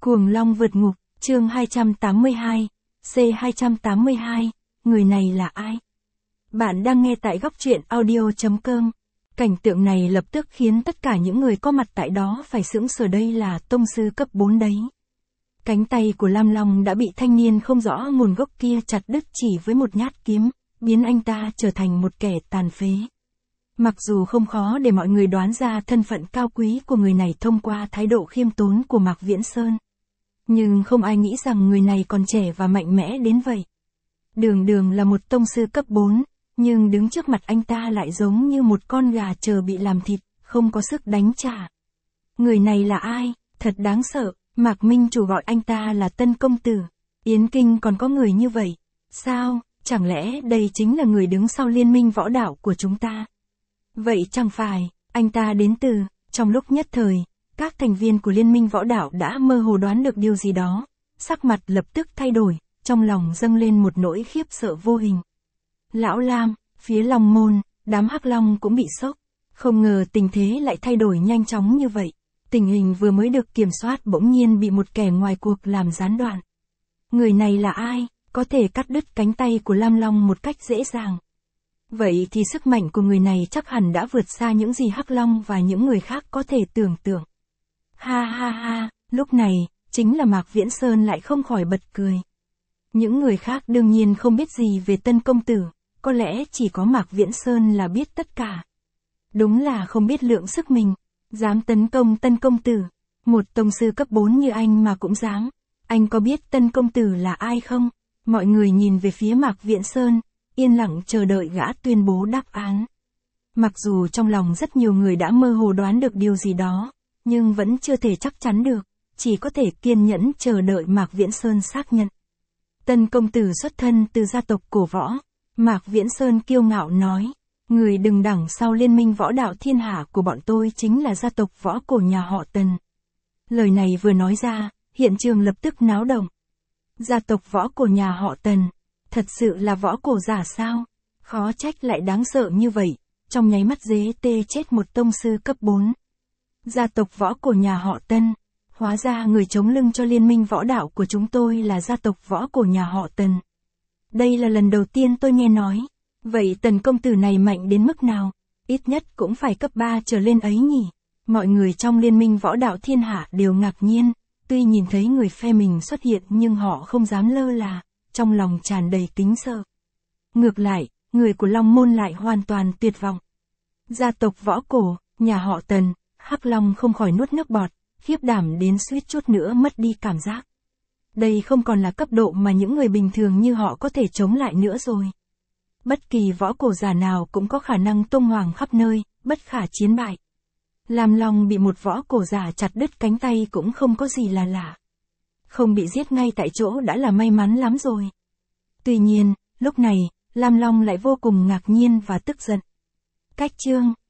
Cuồng Long vượt ngục, chương 282, C282, người này là ai? Bạn đang nghe tại góc truyện audio.com. Cảnh tượng này lập tức khiến tất cả những người có mặt tại đó phải sững sờ, đây là tông sư cấp 4 đấy. Cánh tay của Lam Long đã bị thanh niên không rõ nguồn gốc kia chặt đứt chỉ với một nhát kiếm, biến anh ta trở thành một kẻ tàn phế. Mặc dù không khó để mọi người đoán ra thân phận cao quý của người này thông qua thái độ khiêm tốn của Mạc Viễn Sơn, nhưng không ai nghĩ rằng người này còn trẻ và mạnh mẽ đến vậy. Đường đường là một tông sư cấp 4, nhưng đứng trước mặt anh ta lại giống như một con gà chờ bị làm thịt, không có sức đánh trả. Người này là ai? Thật đáng sợ. Mạc Minh Chủ gọi anh ta là Tân Công Tử. Yến Kinh còn có người như vậy. Sao? Chẳng lẽ đây chính là người đứng sau liên minh võ đạo của chúng ta? Vậy chẳng phải, anh ta đến từ, trong lúc nhất thời, các thành viên của liên minh võ đạo đã mơ hồ đoán được điều gì đó. Sắc mặt lập tức thay đổi, trong lòng dâng lên một nỗi khiếp sợ vô hình. Lão Lam, phía Long Môn, đám Hắc Long cũng bị sốc. Không ngờ tình thế lại thay đổi nhanh chóng như vậy. Tình hình vừa mới được kiểm soát bỗng nhiên bị một kẻ ngoài cuộc làm gián đoạn. Người này là ai? Có thể cắt đứt cánh tay của Lam Long một cách dễ dàng. Vậy thì sức mạnh của người này chắc hẳn đã vượt xa những gì Hắc Long và những người khác có thể tưởng tượng. Ha ha ha, lúc này, chính là Mạc Viễn Sơn lại không khỏi bật cười. Những người khác đương nhiên không biết gì về Tân Công Tử, có lẽ chỉ có Mạc Viễn Sơn là biết tất cả. Đúng là không biết lượng sức mình, dám tấn công Tân Công Tử, một tông sư cấp 4 như anh mà cũng dám. Anh có biết Tân Công Tử là ai không? Mọi người nhìn về phía Mạc Viễn Sơn, yên lặng chờ đợi gã tuyên bố đáp án. Mặc dù trong lòng rất nhiều người đã mơ hồ đoán được điều gì đó, nhưng vẫn chưa thể chắc chắn được, chỉ có thể kiên nhẫn chờ đợi Mạc Viễn Sơn xác nhận. Tân Công Tử xuất thân từ gia tộc cổ võ. Mạc Viễn Sơn kiêu ngạo nói, người đứng đằng sau liên minh võ đạo thiên hạ của bọn tôi chính là gia tộc võ cổ nhà họ Tần. Lời này vừa nói ra, hiện trường lập tức náo động. Gia tộc võ cổ nhà họ Tần, thật sự là võ cổ giả sao? Khó trách lại đáng sợ như vậy, trong nháy mắt dế tê chết một tông sư cấp 4. Gia tộc võ cổ nhà họ Tân, hóa ra người chống lưng cho liên minh võ đạo của chúng tôi là gia tộc võ cổ nhà họ Tần. Đây là lần đầu tiên tôi nghe nói. Vậy Tần Công Tử này mạnh đến mức nào? Ít nhất cũng phải cấp 3 trở lên ấy nhỉ? Mọi người trong liên minh võ đạo thiên hạ đều ngạc nhiên, tuy nhìn thấy người phe mình xuất hiện nhưng họ không dám lơ là, trong lòng tràn đầy kính sợ. Ngược lại, người của Long Môn lại hoàn toàn tuyệt vọng. Gia tộc võ cổ, nhà họ Tần, Hắc Long không khỏi nuốt nước bọt, khiếp đảm đến suýt chút nữa mất đi cảm giác. Đây không còn là cấp độ mà những người bình thường như họ có thể chống lại nữa rồi. Bất kỳ võ cổ giả nào cũng có khả năng tung hoành khắp nơi, bất khả chiến bại. Lam Long bị một võ cổ giả chặt đứt cánh tay cũng không có gì là lạ. Không bị giết ngay tại chỗ đã là may mắn lắm rồi. Tuy nhiên, lúc này, Lam Long lại vô cùng ngạc nhiên và tức giận. Cách chương